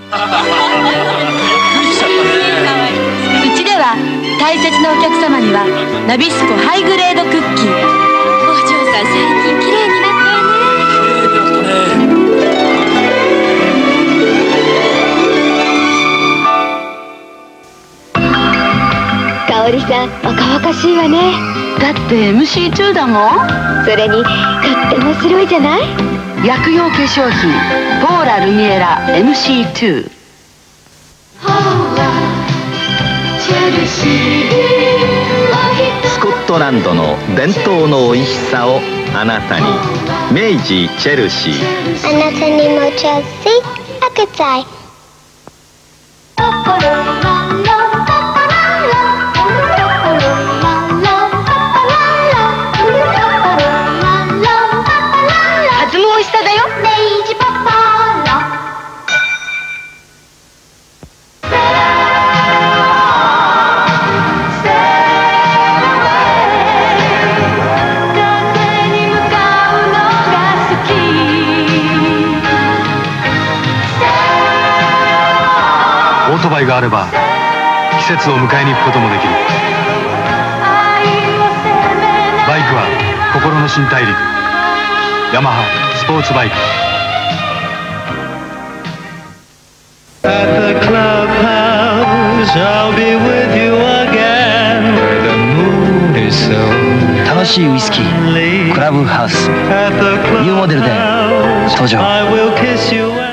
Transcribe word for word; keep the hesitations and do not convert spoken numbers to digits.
うちでは大切なお客様にはナビスコハイグレードクッキー。お嬢さん最近綺麗になったわね。 香織さん若々しいわね。 だって エムシーツー だもん。 それにとっても白いじゃない。 薬用化粧品ポーラルミエラ エムシーツー。 スコットランドの伝統の美味しさをあなたに。明治チェルシー。 あなたにもチェルシー赤茶い。 弾む美味しさだよ。 明治パパラ。 オートバイがあれば季節を迎えに行くこともできる。バイクは心の新大陸。ヤマハスポーツバイク。 At the clubhouse, I'll be with you again. Where the moon is so 楽しいウイスキークラブハウスニューモデルで登場。